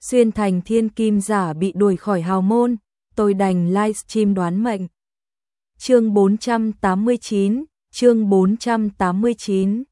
xuyên thành thiên kim giả bị đuổi khỏi hào môn, tôi đành livestream đoán mệnh. Chương 489, chương 489.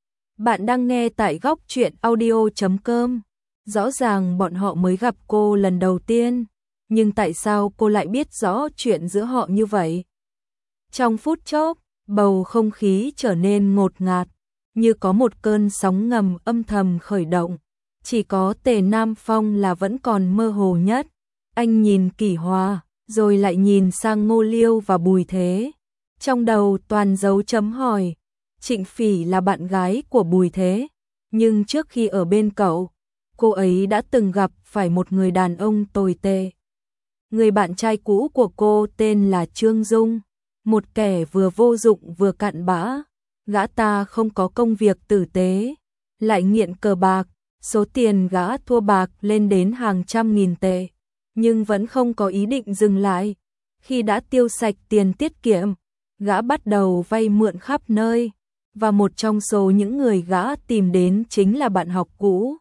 Bạn đang nghe tại góc truyện audio.com. Rõ ràng bọn họ mới gặp cô lần đầu tiên, nhưng tại sao cô lại biết rõ chuyện giữa họ như vậy? Trong phút chốc, bầu không khí trở nên ngột ngạt, như có một cơn sóng ngầm âm thầm khởi động. Chỉ có Tề Nam Phong là vẫn còn mơ hồ nhất. Anh nhìn Kỷ Hòa, rồi lại nhìn sang Ngô Liêu và Bùi Thế. Trong đầu toàn dấu chấm hỏi. Trịnh Phỉ là bạn gái của Bùi Thế, nhưng trước khi ở bên cậu, cô ấy đã từng gặp phải một người đàn ông tồi tệ. Người bạn trai cũ của cô tên là Trương Dung, một kẻ vừa vô dụng vừa cặn bã. Gã ta không có công việc tử tế, lại nghiện cờ bạc, số tiền gã thua bạc lên đến hàng trăm nghìn tệ, nhưng vẫn không có ý định dừng lại. Khi đã tiêu sạch tiền tiết kiệm, gã bắt đầu vay mượn khắp nơi, và một trong số những người gã tìm đến chính là bạn học cũ,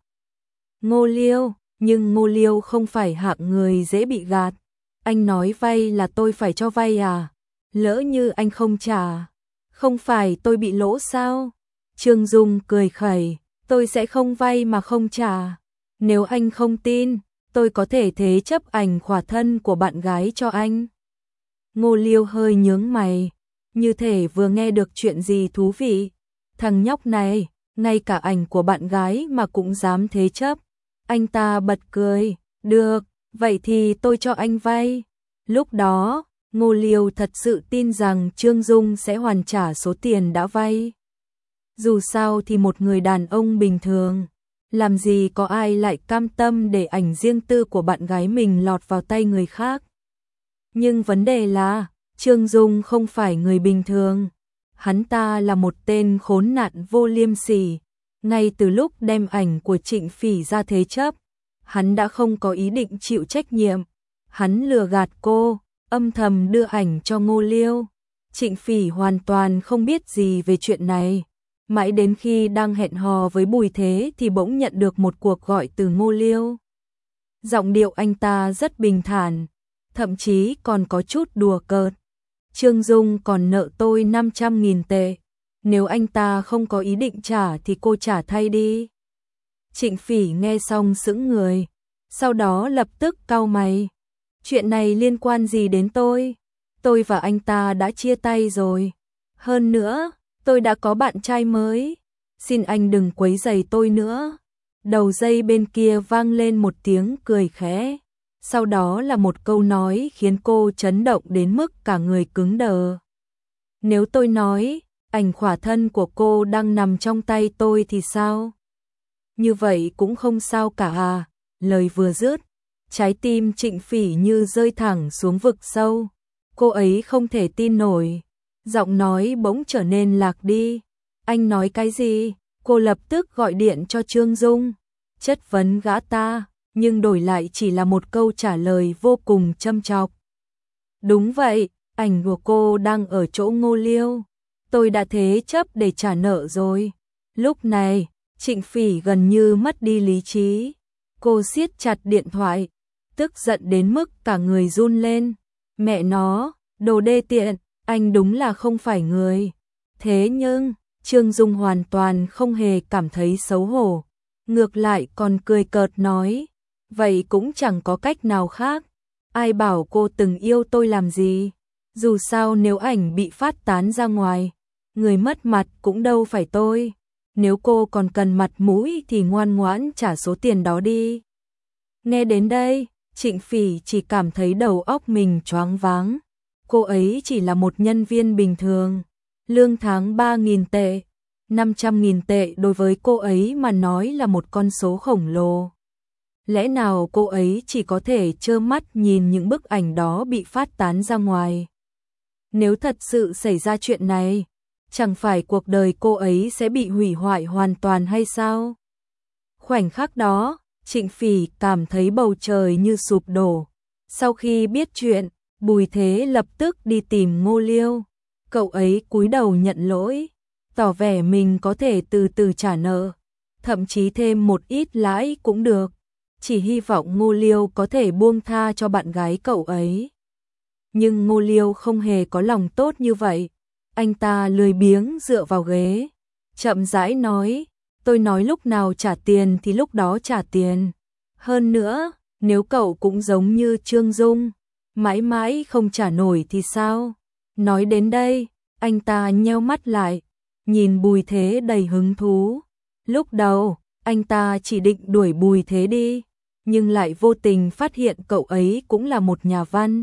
Ngô Liêu. Nhưng Ngô Liêu không phải hạng người dễ bị gạt. Anh nói vay là tôi phải cho vay à? Lỡ như anh không trả, không phải tôi bị lỗ sao? Trương Dung cười khẩy, tôi sẽ không vay mà không trả. Nếu anh không tin, tôi có thể thế chấp ảnh khỏa thân của bạn gái cho anh. Ngô Liêu hơi nhướng mày, như thể vừa nghe được chuyện gì thú vị. Thằng nhóc này, ngay cả ảnh của bạn gái mà cũng dám thế chấp. Anh ta bật cười, được, vậy thì tôi cho anh vay. Lúc đó, Ngô Liêu thật sự tin rằng Trương Dung sẽ hoàn trả số tiền đã vay. Dù sao thì một người đàn ông bình thường, làm gì có ai lại cam tâm để ảnh riêng tư của bạn gái mình lọt vào tay người khác. Nhưng vấn đề là, Trương Dung không phải người bình thường. Hắn ta là một tên khốn nạn vô liêm sỉ. Ngay từ lúc đem ảnh của Trịnh Phỉ ra thế chấp, hắn đã không có ý định chịu trách nhiệm. Hắn lừa gạt cô, âm thầm đưa ảnh cho Ngô Liêu. Trịnh Phỉ hoàn toàn không biết gì về chuyện này. Mãi đến khi đang hẹn hò với Bùi Thế thì bỗng nhận được một cuộc gọi từ Ngô Liêu. Giọng điệu anh ta rất bình thản, thậm chí còn có chút đùa cợt. Trương Dung còn nợ tôi 500.000 tệ. Nếu anh ta không có ý định trả thì cô trả thay đi. Trịnh Phỉ nghe xong sững người, sau đó lập tức cau mày. Chuyện này liên quan gì đến tôi? Tôi và anh ta đã chia tay rồi. Hơn nữa, tôi đã có bạn trai mới. Xin anh đừng quấy rầy tôi nữa. Đầu dây bên kia vang lên một tiếng cười khẽ. Sau đó là một câu nói khiến cô chấn động đến mức cả người cứng đờ. Nếu tôi nói, ảnh khỏa thân của cô đang nằm trong tay tôi thì sao? Như vậy cũng không sao cả à? Lời vừa dứt, trái tim Trịnh Phỉ như rơi thẳng xuống vực sâu. Cô ấy không thể tin nổi. Giọng nói bỗng trở nên lạc đi. Anh nói cái gì? Cô lập tức gọi điện cho Trương Dung, chất vấn gã ta, nhưng đổi lại chỉ là một câu trả lời vô cùng châm chọc. Đúng vậy, ảnh của cô đang ở chỗ Ngô Liêu. Tôi đã thế chấp để trả nợ rồi. Lúc này, Trịnh Phỉ gần như mất đi lý trí. Cô siết chặt điện thoại, tức giận đến mức cả người run lên. Mẹ nó, đồ đê tiện, anh đúng là không phải người. Thế nhưng, Trương Dung hoàn toàn không hề cảm thấy xấu hổ. Ngược lại còn cười cợt nói, vậy cũng chẳng có cách nào khác. Ai bảo cô từng yêu tôi làm gì? Dù sao nếu ảnh bị phát tán ra ngoài, người mất mặt cũng đâu phải tôi. Nếu cô còn cần mặt mũi thì ngoan ngoãn trả số tiền đó đi. Nghe đến đây, Trịnh Phỉ chỉ cảm thấy đầu óc mình choáng váng. Cô ấy chỉ là một nhân viên bình thường, lương tháng 3.000 tệ, 500.000 tệ đối với cô ấy mà nói là một con số khổng lồ. Lẽ nào cô ấy chỉ có thể trơ mắt nhìn những bức ảnh đó bị phát tán ra ngoài? Nếu thật sự xảy ra chuyện này, chẳng phải cuộc đời cô ấy sẽ bị hủy hoại hoàn toàn hay sao? Khoảnh khắc đó, Trịnh Phỉ cảm thấy bầu trời như sụp đổ. Sau khi biết chuyện, Bùi Thế lập tức đi tìm Ngô Liêu. Cậu ấy cúi đầu nhận lỗi, tỏ vẻ mình có thể từ từ trả nợ, thậm chí thêm một ít lãi cũng được. chỉ hy vọng Ngô Liêu có thể buông tha cho bạn gái cậu ấy. Nhưng Ngô Liêu không hề có lòng tốt như vậy. Anh ta lười biếng dựa vào ghế, chậm rãi nói, tôi nói lúc nào trả tiền thì lúc đó trả tiền. Hơn nữa, nếu cậu cũng giống như Trương Dung, mãi mãi không trả nổi thì sao? Nói đến đây, anh ta nheo mắt lại, nhìn Bùi Thế đầy hứng thú. Lúc đầu, anh ta chỉ định đuổi Bùi Thế đi, nhưng lại vô tình phát hiện cậu ấy cũng là một nhà văn.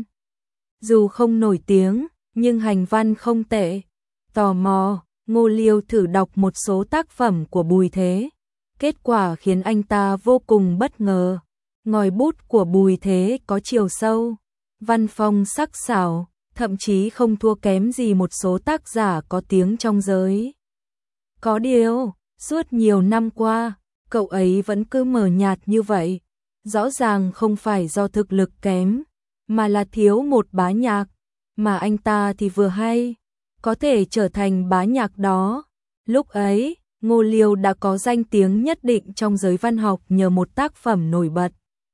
Dù không nổi tiếng, nhưng hành văn không tệ. Tò mò, Ngô Liêu thử đọc một số tác phẩm của Bùi Thế. Kết quả khiến anh ta vô cùng bất ngờ. Ngòi bút của Bùi Thế có chiều sâu, văn phong sắc sảo, thậm chí không thua kém gì một số tác giả có tiếng trong giới. Có điều, suốt nhiều năm qua, cậu ấy vẫn cứ mờ nhạt như vậy. Rõ ràng không phải do thực lực kém, mà là thiếu một bá nhạc, mà anh ta thì vừa hay, có thể trở thành bá nhạc đó. Lúc ấy, Ngô Liêu đã có danh tiếng nhất định trong giới văn học nhờ một tác phẩm nổi bật,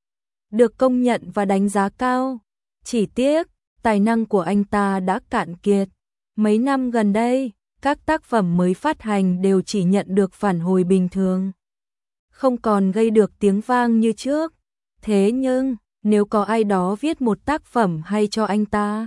được công nhận và đánh giá cao. Chỉ tiếc, tài năng của anh ta đã cạn kiệt. Mấy năm gần đây, các tác phẩm mới phát hành đều chỉ nhận được phản hồi bình thường, không còn gây được tiếng vang như trước. Thế nhưng, nếu có ai đó viết một tác phẩm hay cho anh ta.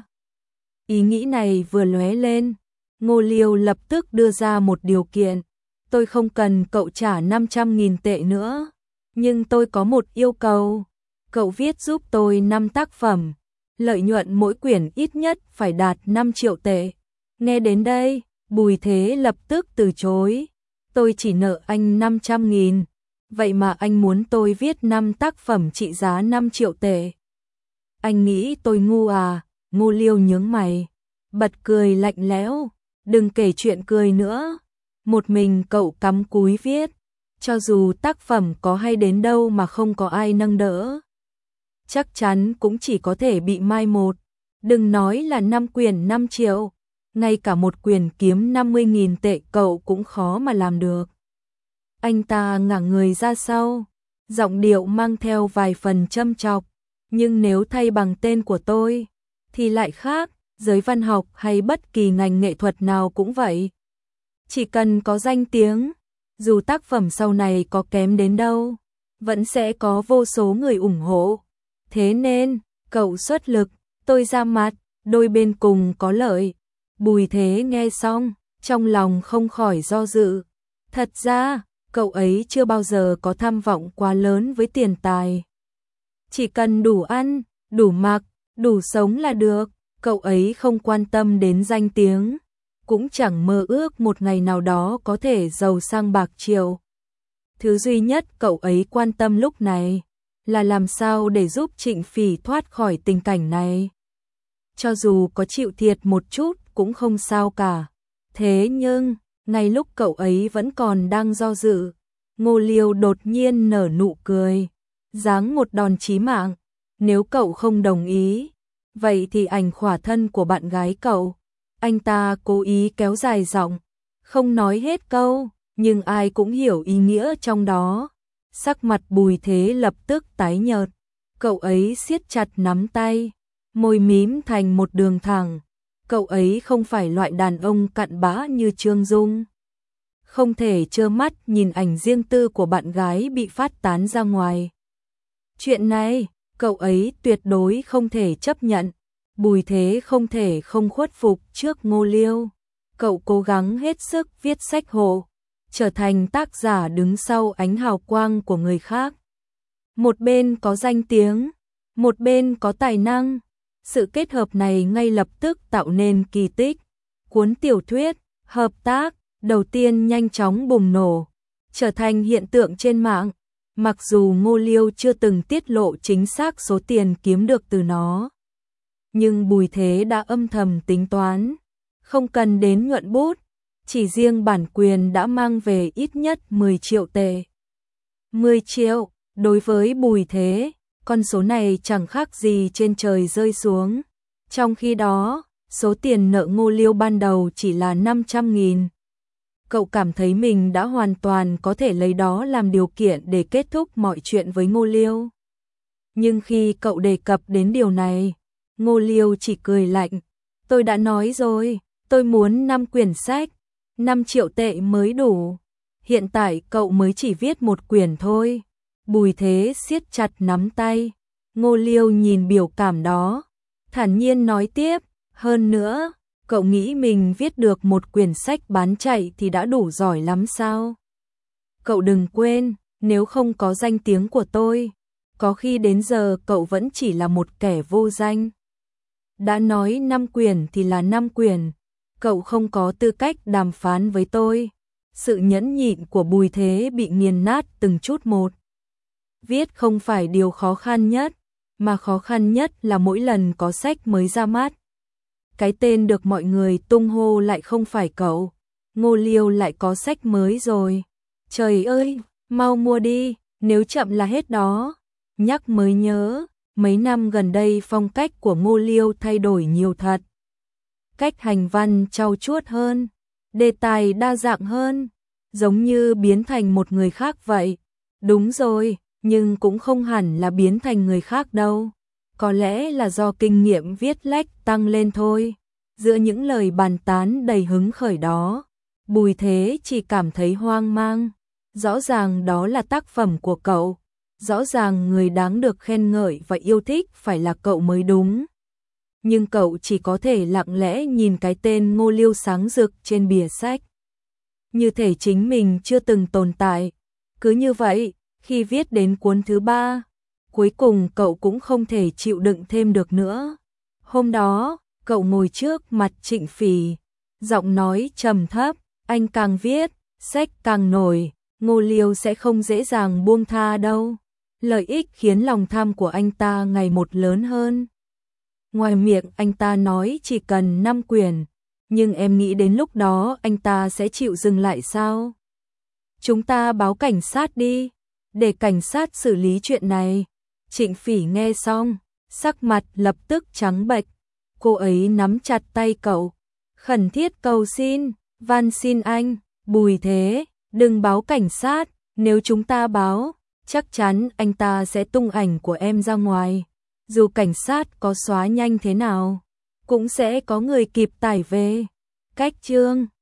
Ý nghĩ này vừa lóe lên, Ngô Liêu lập tức đưa ra một điều kiện. Tôi không cần cậu trả 500.000 tệ nữa, nhưng tôi có một yêu cầu. Cậu viết giúp tôi 5 tác phẩm, lợi nhuận mỗi quyển ít nhất phải đạt 5 triệu tệ. Nghe đến đây, Bùi Thế lập tức từ chối. Tôi chỉ nợ anh 500.000. Vậy mà anh muốn tôi viết 5 tác phẩm trị giá 5 triệu tệ. Anh nghĩ tôi ngu à? Ngô Liêu nhướng mày, bật cười lạnh lẽo. Đừng kể chuyện cười nữa. Một mình cậu cắm cúi viết, cho dù tác phẩm có hay đến đâu mà không có ai nâng đỡ, chắc chắn cũng chỉ có thể bị mai một. Đừng nói là 5 quyển 5 triệu, ngay cả một quyển kiếm 50.000 tệ cậu cũng khó mà làm được. Anh ta ngả người ra sau, giọng điệu mang theo vài phần châm chọc. Nhưng nếu thay bằng tên của tôi, thì lại khác, giới văn học hay bất kỳ ngành nghệ thuật nào cũng vậy. Chỉ cần có danh tiếng, dù tác phẩm sau này có kém đến đâu, vẫn sẽ có vô số người ủng hộ. Thế nên, cậu xuất lực, tôi ra mặt, đôi bên cùng có lợi. Bùi Thế nghe xong, trong lòng không khỏi do dự. Thật ra, cậu ấy chưa bao giờ có tham vọng quá lớn với tiền tài. Chỉ cần đủ ăn, đủ mặc, đủ sống là được. Cậu ấy không quan tâm đến danh tiếng, cũng chẳng mơ ước một ngày nào đó có thể giàu sang bạc triệu. Thứ duy nhất cậu ấy quan tâm lúc này là làm sao để giúp Trịnh Phỉ thoát khỏi tình cảnh này. Cho dù có chịu thiệt một chút cũng không sao cả. Thế nhưng, ngay lúc cậu ấy vẫn còn đang do dự, Ngô Liêu đột nhiên nở nụ cười, giáng một đòn chí mạng. Nếu cậu không đồng ý, vậy thì ảnh khỏa thân của bạn gái cậu. Anh ta cố ý kéo dài giọng, không nói hết câu, nhưng ai cũng hiểu ý nghĩa trong đó. Sắc mặt Bùi Thế lập tức tái nhợt, cậu ấy siết chặt nắm tay, môi mím thành một đường thẳng. Cậu ấy không phải loại đàn ông cặn bã như Trương Dung, không thể trơ mắt nhìn ảnh riêng tư của bạn gái bị phát tán ra ngoài. Chuyện này, cậu ấy tuyệt đối không thể chấp nhận. Bùi Thế không thể không khuất phục trước Ngô Liêu. Cậu cố gắng hết sức viết sách hộ, trở thành tác giả đứng sau ánh hào quang của người khác. Một bên có danh tiếng, một bên có tài năng. Sự kết hợp này ngay lập tức tạo nên kỳ tích. Cuốn tiểu thuyết, hợp tác, đầu tiên nhanh chóng bùng nổ, trở thành hiện tượng trên mạng. Mặc dù Ngô Liêu chưa từng tiết lộ chính xác số tiền kiếm được từ nó, nhưng Bùi Thế đã âm thầm tính toán, không cần đến nhuận bút, chỉ riêng bản quyền đã mang về ít nhất 10 triệu tệ. 10 triệu, đối với Bùi Thế, con số này chẳng khác gì trên trời rơi xuống. Trong khi đó, số tiền nợ Ngô Liêu ban đầu chỉ là 500.000. cậu cảm thấy mình đã hoàn toàn có thể lấy đó làm điều kiện để kết thúc mọi chuyện với Ngô Liêu. Nhưng khi cậu đề cập đến điều này, Ngô Liêu chỉ cười lạnh. Tôi đã nói rồi, tôi muốn 5 quyển sách, 5 triệu tệ mới đủ. Hiện tại cậu mới chỉ viết 1 quyển thôi. Bùi Thế siết chặt nắm tay. Ngô Liêu nhìn biểu cảm đó, thản nhiên nói tiếp, hơn nữa, cậu nghĩ mình viết được 1 quyển sách bán chạy thì đã đủ giỏi lắm sao? Cậu đừng quên, nếu không có danh tiếng của tôi, có khi đến giờ cậu vẫn chỉ là một kẻ vô danh. Đã nói 5 quyển thì là 5 quyển, cậu không có tư cách đàm phán với tôi. Sự nhẫn nhịn của Bùi Thế bị nghiền nát từng chút một. Viết không phải điều khó khăn nhất, mà khó khăn nhất là mỗi lần có sách mới ra mắt. Cái tên được mọi người tung hô lại không phải cậu. Ngô Liêu lại có sách mới rồi. Trời ơi, mau mua đi, nếu chậm là hết đó. Nhắc mới nhớ, mấy năm gần đây phong cách của Ngô Liêu thay đổi nhiều thật. Cách hành văn trau chuốt hơn, đề tài đa dạng hơn, giống như biến thành một người khác vậy. Đúng rồi, nhưng cũng không hẳn là biến thành người khác đâu. Có lẽ là do kinh nghiệm viết lách tăng lên thôi. Giữa những lời bàn tán đầy hứng khởi đó, Bùi Thế chỉ cảm thấy hoang mang. Rõ ràng đó là tác phẩm của cậu. Rõ ràng người đáng được khen ngợi và yêu thích phải là cậu mới đúng. Nhưng cậu chỉ có thể lặng lẽ nhìn cái tên Ngô Liêu sáng rực trên bìa sách. Như thể chính mình chưa từng tồn tại. Cứ như vậy, khi viết đến cuốn thứ 3, cuối cùng cậu cũng không thể chịu đựng thêm được nữa. Hôm đó, cậu ngồi trước mặt Trịnh Phỉ, giọng nói trầm thấp, anh càng viết, sách càng nổi, Ngô Liêu sẽ không dễ dàng buông tha đâu. Lợi ích khiến lòng tham của anh ta ngày một lớn hơn. Ngoài miệng anh ta nói chỉ cần 5 quyển, nhưng em nghĩ đến lúc đó anh ta sẽ chịu dừng lại sao? Chúng ta báo cảnh sát đi, để cảnh sát xử lý chuyện này. Trịnh Phỉ nghe xong, sắc mặt lập tức trắng bệch. Cô ấy nắm chặt tay cậu, khẩn thiết cầu xin, van xin anh, Bùi Thế, đừng báo cảnh sát, nếu chúng ta báo, chắc chắn anh ta sẽ tung ảnh của em ra ngoài. Dù cảnh sát có xóa nhanh thế nào, cũng sẽ có người kịp tải về. Cách chương